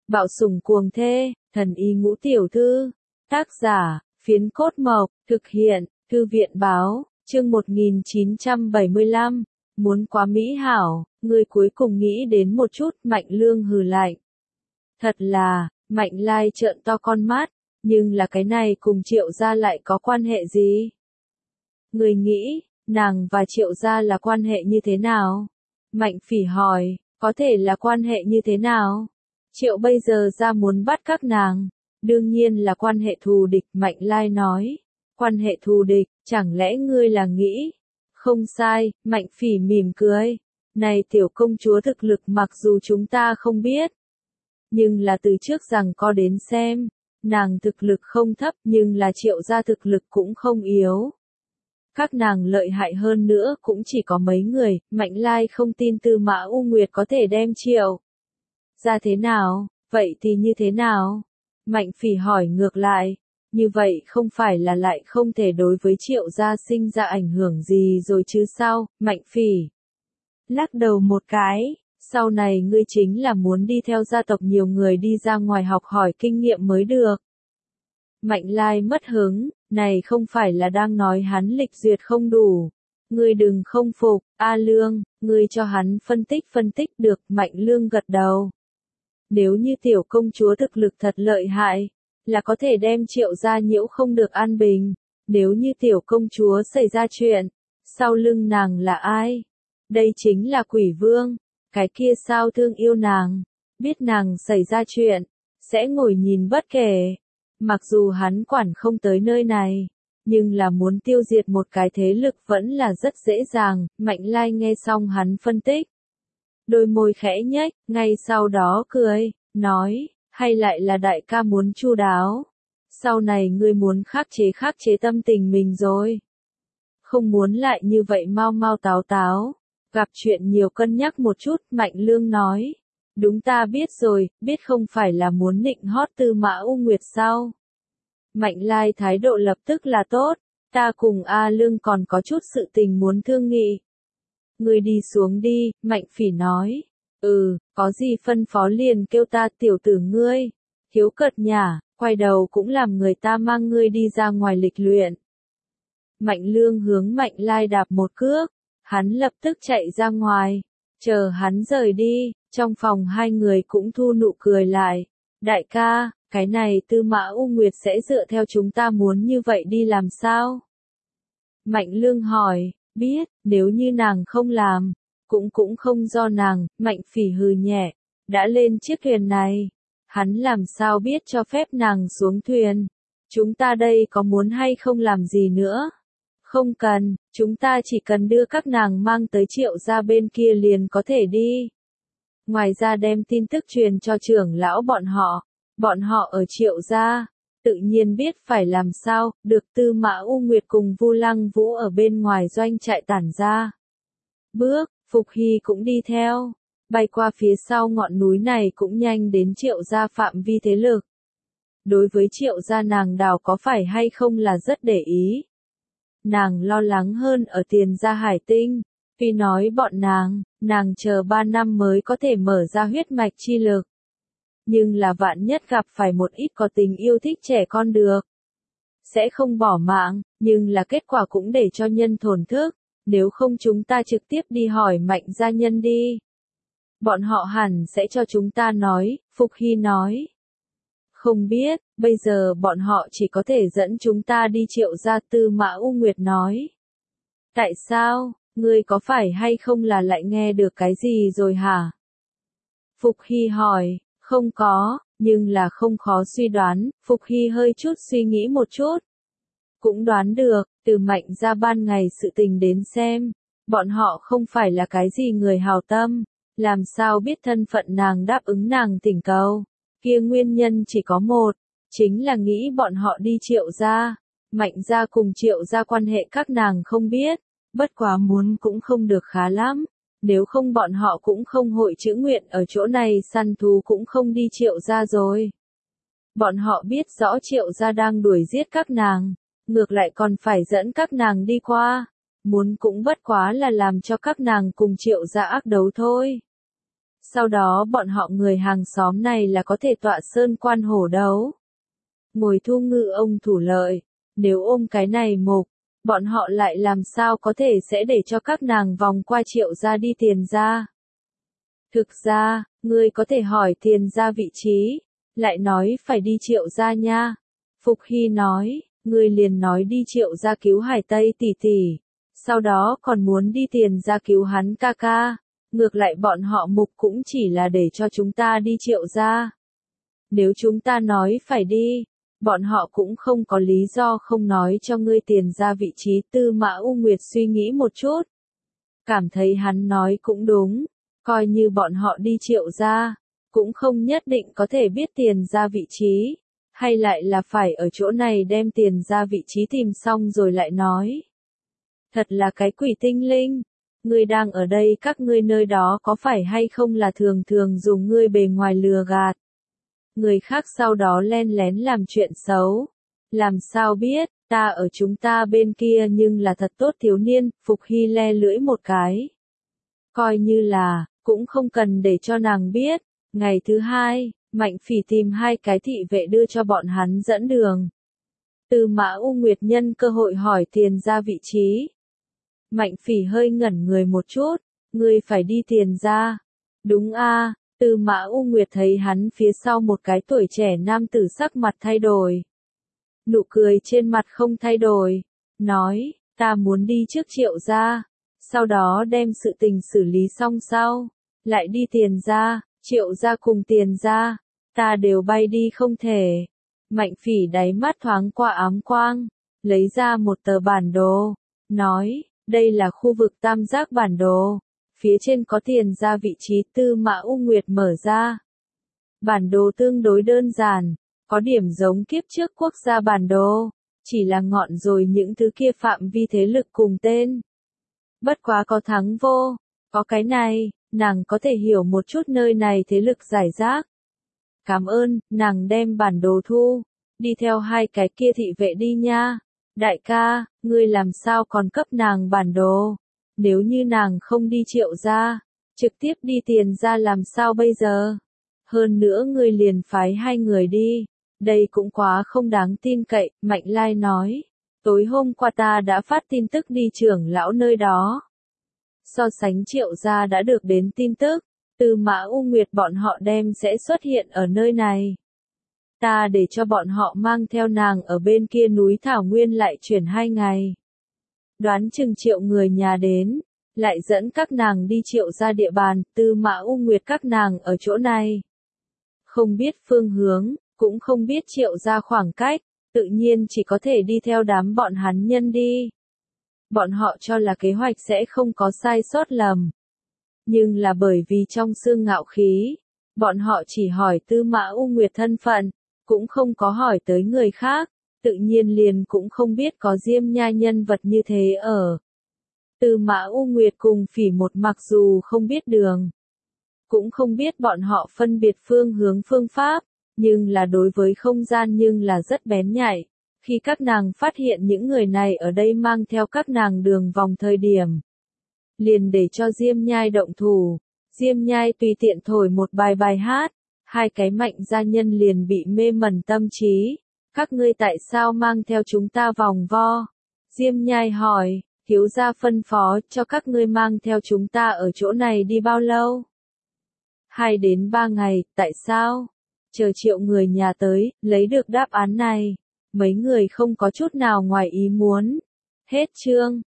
Bạo sủng cuồng thê, thần y ngũ tiểu thư. Tác giả, Phiến Cốt Mộc, thực hiện, Thư viện Báo, chương 1975. Muốn quá mỹ hảo, người cuối cùng nghĩ đến một chút, Mạnh Lương hừ lạnh. Thật là, Mạnh Lai trợn to con mắt, nhưng là cái này cùng Triệu gia lại có quan hệ gì? Người nghĩ, nàng và Triệu gia là quan hệ như thế nào? Mạnh Phỉ hỏi, có thể là quan hệ như thế nào? Triệu bây giờ ra muốn bắt các nàng, đương nhiên là quan hệ thù địch, Mạnh Lai nói. Quan hệ thù địch, chẳng lẽ ngươi là nghĩ? Không sai, Mạnh Phỉ mỉm cười. Này tiểu công chúa thực lực mặc dù chúng ta không biết, nhưng là từ trước rằng có đến xem, nàng thực lực không thấp nhưng là Triệu gia thực lực cũng không yếu. Các nàng lợi hại hơn nữa cũng chỉ có mấy người, Mạnh Lai không tin Tư Mã U Nguyệt có thể đem Triệu ra thế nào, vậy thì như thế nào? Mạnh Phỉ hỏi ngược lại, như vậy không phải là lại không thể đối với Triệu gia sinh ra ảnh hưởng gì rồi chứ sao? Mạnh Phỉ lắc đầu một cái, sau này ngươi chính là muốn đi theo gia tộc nhiều người đi ra ngoài học hỏi kinh nghiệm mới được. Mạnh Lai mất hứng, này không phải là đang nói hắn lịch duyệt không đủ. Ngươi đừng không phục, A Lương, ngươi cho hắn phân tích được, Mạnh Lương gật đầu. Nếu như tiểu công chúa thực lực thật lợi hại, là có thể đem Triệu gia nhiễu không được an bình. Nếu như tiểu công chúa xảy ra chuyện, sau lưng nàng là ai? Đây chính là Quỷ Vương, cái kia sao thương yêu nàng, biết nàng xảy ra chuyện, sẽ ngồi nhìn bất kể. Mặc dù hắn quản không tới nơi này, nhưng là muốn tiêu diệt một cái thế lực vẫn là rất dễ dàng. Mạnh Lai nghe xong hắn phân tích, đôi môi khẽ nhếch, ngay sau đó cười, nói, hay lại là đại ca muốn chu đáo. Sau này ngươi muốn khắc chế tâm tình mình rồi. Không muốn lại như vậy mau mau táo táo. Gặp chuyện nhiều cân nhắc một chút, Mạnh Lương nói. Đúng ta biết rồi, biết không phải là muốn nịnh hót Tư Mã U Nguyệt sao? Mạnh Lai thái độ lập tức là tốt, ta cùng A Lương còn có chút sự tình muốn thương nghị. Ngươi đi xuống đi, Mạnh Phỉ nói. Có gì phân phó liền kêu ta, tiểu tử ngươi. Hiếu cợt nhả, quay đầu cũng làm người ta mang ngươi đi ra ngoài lịch luyện. Mạnh Lương hướng Mạnh Lai đạp một cước, hắn lập tức chạy ra ngoài. Chờ hắn rời đi, trong phòng hai người cũng thu nụ cười lại. Đại ca, cái này Tư Mã U Nguyệt sẽ dựa theo chúng ta muốn như vậy đi làm sao? Mạnh Lương hỏi, biết, nếu như nàng không làm, cũng không do nàng. Mạnh Phỉ hừ nhẹ, đã lên chiếc thuyền này, hắn làm sao biết cho phép nàng xuống thuyền? Chúng ta đây có muốn hay không làm gì nữa? Không cần, chúng ta chỉ cần đưa các nàng mang tới Triệu gia bên kia liền có thể đi. Ngoài ra đem tin tức truyền cho trưởng lão bọn họ ở Triệu gia, tự nhiên biết phải làm sao, được. Tư Mã U Nguyệt cùng Vu Lăng Vũ ở bên ngoài doanh trại tản ra. Phục Hy cũng đi theo, bay qua phía sau ngọn núi này cũng nhanh đến Triệu gia phạm vi thế lực. Đối với Triệu gia nàng đào có phải hay không là rất để ý. Nàng lo lắng hơn ở Tiền Gia Hải Tinh, vì nói bọn nàng chờ 3 năm mới có thể mở ra huyết mạch chi lực. Nhưng là vạn nhất gặp phải một ít có tình yêu thích trẻ con được. Sẽ không bỏ mạng, nhưng là kết quả cũng để cho nhân thổn thức, nếu không chúng ta trực tiếp đi hỏi Mạnh gia nhân đi. Bọn họ hẳn sẽ cho chúng ta nói, Phục Hy nói. Không biết, bây giờ bọn họ chỉ có thể dẫn chúng ta đi Triệu gia, Tư Mã U Nguyệt nói. Tại sao, ngươi có phải hay không là lại nghe được cái gì rồi hả? Phục Hy hỏi, không có, nhưng là không khó suy đoán. Phục Hy hơi chút suy nghĩ một chút. Cũng đoán được, từ Mạnh gia ban ngày sự tình đến xem, bọn họ không phải là cái gì người hào tâm, làm sao biết thân phận nàng đáp ứng nàng thỉnh cầu. Kia nguyên nhân chỉ có một, chính là nghĩ bọn họ đi Triệu gia. Mạnh gia cùng Triệu gia quan hệ các nàng không biết, bất quá muốn cũng không được khá lắm, nếu không bọn họ cũng không hội chữ nguyện ở chỗ này săn thú cũng không đi Triệu gia rồi. Bọn họ biết rõ Triệu gia đang đuổi giết các nàng, ngược lại còn phải dẫn các nàng đi qua, muốn cũng bất quá là làm cho các nàng cùng Triệu gia ác đấu thôi. Sau đó bọn họ người hàng xóm này là có thể tọa sơn quan hổ đấu. Ngồi thu ngư ông thủ lợi, nếu ôm cái này mục, bọn họ lại làm sao có thể sẽ để cho các nàng vòng qua Triệu gia đi Tiền gia. Thực ra, ngươi có thể hỏi Tiền gia vị trí, lại nói phải đi Triệu gia nha. Phục Hy nói, ngươi liền nói đi Triệu gia cứu Hải Tây tỷ tỷ, sau đó còn muốn đi Tiền gia cứu hắn ca ca. Ngược lại bọn họ mục cũng chỉ là để cho chúng ta đi Triệu gia. Nếu chúng ta nói phải đi, bọn họ cũng không có lý do không nói cho ngươi Tiền gia vị trí. Tư Mã U Nguyệt suy nghĩ một chút, cảm thấy hắn nói cũng đúng, coi như bọn họ đi Triệu gia, cũng không nhất định có thể biết Tiền gia vị trí, hay lại là phải ở chỗ này đem Tiền gia vị trí tìm xong rồi lại nói. Thật là cái quỷ tinh linh. Ngươi đang ở đây các ngươi nơi đó có phải hay không là thường thường dùng ngươi bề ngoài lừa gạt. Người khác sau đó len lén làm chuyện xấu. Làm sao biết, ta ở chúng ta bên kia nhưng là thật tốt thiếu niên. Phục Hy le lưỡi một cái. Coi như là, cũng không cần để cho nàng biết. Ngày thứ hai, Mạnh Phỉ tìm 2 cái thị vệ đưa cho bọn hắn dẫn đường. Tư Mã U Nguyệt nhân cơ hội hỏi Tiền gia vị trí. Mạnh Phỉ hơi ngẩn người một chút, ngươi phải đi Tiền gia. Đúng a. Tư Mã U Nguyệt thấy hắn phía sau một cái tuổi trẻ nam tử sắc mặt thay đổi. Nụ cười trên mặt không thay đổi, nói, ta muốn đi trước Triệu gia, sau đó đem sự tình xử lý xong sau, lại đi Tiền gia, Triệu gia cùng Tiền gia, ta đều bay đi không thể. Mạnh Phỉ đáy mắt thoáng qua ám quang, lấy ra một tờ bản đồ, nói, đây là khu vực tam giác bản đồ, phía trên có Tiền gia vị trí. Tư Mã U Nguyệt mở ra. Bản đồ tương đối đơn giản, có điểm giống kiếp trước quốc gia bản đồ, chỉ là ngọn rồi những thứ kia phạm vi thế lực cùng tên. Bất quá có thắng vô, có cái này, nàng có thể hiểu một chút nơi này thế lực giải rác. Cảm ơn, nàng đem bản đồ thu, đi theo 2 cái kia thị vệ đi nha. Đại ca, ngươi làm sao còn cấp nàng bản đồ? Nếu như nàng không đi Triệu gia, trực tiếp đi Tiền gia làm sao bây giờ? Hơn nữa ngươi liền phái 2 người đi, đây cũng quá không đáng tin cậy. Mạnh Lai nói, tối hôm qua ta đã phát tin tức đi trưởng lão nơi đó. So sánh Triệu gia đã được đến tin tức, Tư Mã U Nguyệt bọn họ đem sẽ xuất hiện ở nơi này. Ta để cho bọn họ mang theo nàng ở bên kia núi Thảo Nguyên lại chuyển 2 ngày. Đoán chừng Triệu người nhà đến, lại dẫn các nàng đi Triệu gia địa bàn. Tư Mã U Nguyệt các nàng ở chỗ này. Không biết phương hướng, cũng không biết Triệu gia khoảng cách, tự nhiên chỉ có thể đi theo đám bọn hắn nhân đi. Bọn họ cho là kế hoạch sẽ không có sai sót lầm. Nhưng là bởi vì trong xương ngạo khí, bọn họ chỉ hỏi Tư Mã U Nguyệt thân phận, cũng không có hỏi tới người khác, tự nhiên liền cũng không biết có Diêm Nhai nhân vật như thế ở. Tư Mã U Nguyệt cùng Phỉ Một mặc dù không biết đường, cũng không biết bọn họ phân biệt phương hướng phương pháp, nhưng là đối với không gian nhưng là rất bén nhạy. Khi các nàng phát hiện những người này ở đây mang theo các nàng đường vòng thời điểm, liền để cho Diêm Nhai động thủ. Diêm Nhai tùy tiện thổi một bài hát, 2 cái mạnh gia nhân liền bị mê mẩn tâm trí. Các ngươi tại sao mang theo chúng ta vòng vo? Diêm Nhai hỏi, thiếu gia phân phó cho các ngươi mang theo chúng ta ở chỗ này đi bao lâu? 2 đến 3 ngày, tại sao? Chờ Triệu người nhà tới, lấy được đáp án này. Mấy người không có chút nào ngoài ý muốn. Hết chương.